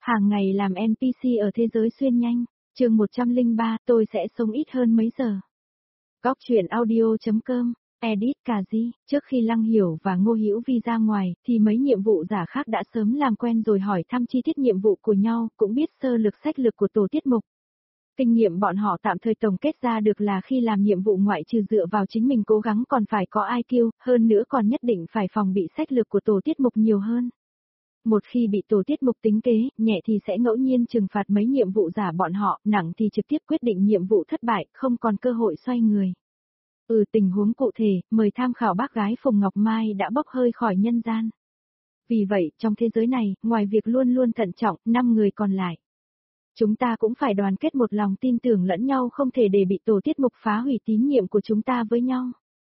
Hàng ngày làm NPC ở thế giới xuyên nhanh, chương 103, tôi sẽ sống ít hơn mấy giờ. Góc truyện audio.com, edit cà di, trước khi Lăng Hiểu và Ngô Hữu Vi ra ngoài, thì mấy nhiệm vụ giả khác đã sớm làm quen rồi hỏi thăm chi tiết nhiệm vụ của nhau, cũng biết sơ lược sách lược của tổ tiết mục. Kinh nghiệm bọn họ tạm thời tổng kết ra được là khi làm nhiệm vụ ngoại trừ dựa vào chính mình cố gắng còn phải có IQ, hơn nữa còn nhất định phải phòng bị sách lược của tổ tiết mục nhiều hơn. Một khi bị tổ tiết mục tính kế, nhẹ thì sẽ ngẫu nhiên trừng phạt mấy nhiệm vụ giả bọn họ, nặng thì trực tiếp quyết định nhiệm vụ thất bại, không còn cơ hội xoay người. Tình huống cụ thể, mời tham khảo bác gái Phùng Ngọc Mai đã bốc hơi khỏi nhân gian. Vì vậy, trong thế giới này, ngoài việc luôn luôn thận trọng, 5 người còn lại, chúng ta cũng phải đoàn kết một lòng tin tưởng lẫn nhau, không thể để bị tổ tiết mục phá hủy tín nhiệm của chúng ta với nhau.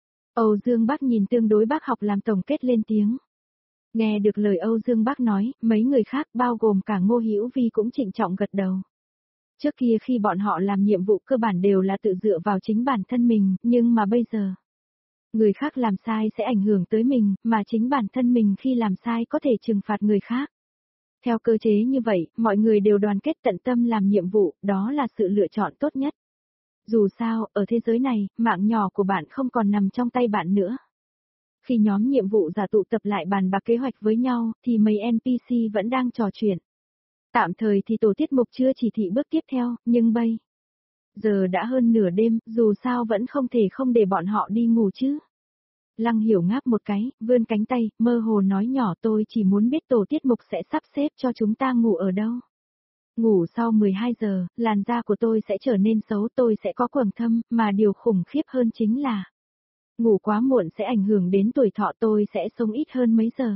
Âu Dương Bác nhìn tương đối bác học làm tổng kết lên tiếng. Nghe được lời Âu Dương Bác nói, mấy người khác bao gồm cả Ngô Hữu Vi cũng trịnh trọng gật đầu. Trước kia khi bọn họ làm nhiệm vụ cơ bản đều là tự dựa vào chính bản thân mình, nhưng mà bây giờ, người khác làm sai sẽ ảnh hưởng tới mình, mà chính bản thân mình khi làm sai có thể trừng phạt người khác. Theo cơ chế như vậy, mọi người đều đoàn kết tận tâm làm nhiệm vụ, đó là sự lựa chọn tốt nhất. Dù sao, ở thế giới này, mạng nhỏ của bạn không còn nằm trong tay bạn nữa. Khi nhóm nhiệm vụ giả tụ tập lại bàn bạc kế hoạch với nhau, thì mấy NPC vẫn đang trò chuyện. Tạm thời thì tổ tiết mục chưa chỉ thị bước tiếp theo, nhưng bây giờ đã hơn nửa đêm, dù sao vẫn không thể không để bọn họ đi ngủ chứ. Lăng Hiểu ngáp một cái, vươn cánh tay, mơ hồ nói nhỏ, tôi chỉ muốn biết tổ tiết mục sẽ sắp xếp cho chúng ta ngủ ở đâu. Ngủ sau 12 giờ, làn da của tôi sẽ trở nên xấu, tôi sẽ có quầng thâm, mà điều khủng khiếp hơn chính là ngủ quá muộn sẽ ảnh hưởng đến tuổi thọ, tôi sẽ sống ít hơn mấy giờ.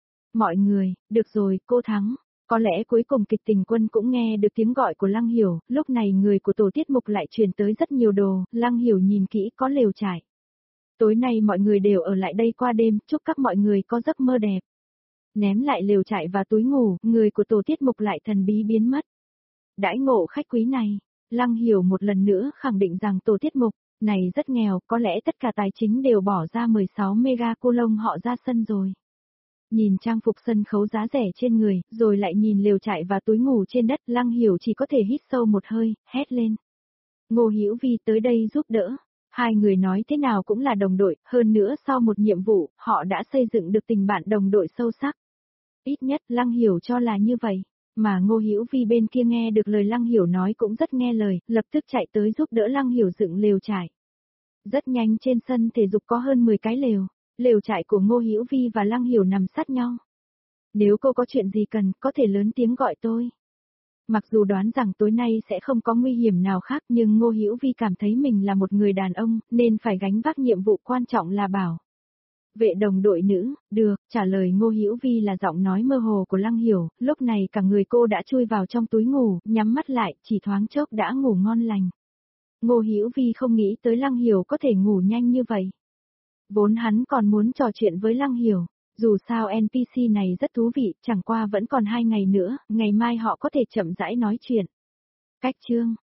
Mọi người, được rồi, cô thắng. Có lẽ cuối cùng kịch tình quân cũng nghe được tiếng gọi của Lăng Hiểu, lúc này người của tổ tiết mục lại truyền tới rất nhiều đồ, Lăng Hiểu nhìn kỹ có lều trải. Tối nay mọi người đều ở lại đây qua đêm, chúc các mọi người có giấc mơ đẹp. Ném lại lều trại và túi ngủ, người của tổ tiết mục lại thần bí biến mất. Đãi ngộ khách quý này, Lăng Hiểu một lần nữa khẳng định rằng tổ tiết mục này rất nghèo, có lẽ tất cả tài chính đều bỏ ra 16 mega coulomb họ ra sân rồi. Nhìn trang phục sân khấu giá rẻ trên người, rồi lại nhìn lều trại và túi ngủ trên đất, Lăng Hiểu chỉ có thể hít sâu một hơi, hét lên. Ngô Hữu Vi tới đây giúp đỡ. Hai người nói thế nào cũng là đồng đội, hơn nữa sau một nhiệm vụ, họ đã xây dựng được tình bạn đồng đội sâu sắc. Ít nhất Lăng Hiểu cho là như vậy, mà Ngô Hữu Vi bên kia nghe được lời Lăng Hiểu nói cũng rất nghe lời, lập tức chạy tới giúp đỡ Lăng Hiểu dựng lều trại. Rất nhanh trên sân thể dục có hơn 10 cái lều, lều trại của Ngô Hữu Vi và Lăng Hiểu nằm sát nhau. Nếu cô có chuyện gì cần, có thể lớn tiếng gọi tôi. Mặc dù đoán rằng tối nay sẽ không có nguy hiểm nào khác, nhưng Ngô Hữu Vi cảm thấy mình là một người đàn ông, nên phải gánh vác nhiệm vụ quan trọng là bảo vệ đồng đội nữ. Được, trả lời Ngô Hữu Vi là giọng nói mơ hồ của Lăng Hiểu, lúc này cả người cô đã chui vào trong túi ngủ, nhắm mắt lại, chỉ thoáng chốc đã ngủ ngon lành. Ngô Hữu Vi không nghĩ tới Lăng Hiểu có thể ngủ nhanh như vậy. Vốn hắn còn muốn trò chuyện với Lăng Hiểu. Dù sao NPC này rất thú vị, chẳng qua vẫn còn 2 ngày nữa, ngày mai họ có thể chậm rãi nói chuyện. Cách chương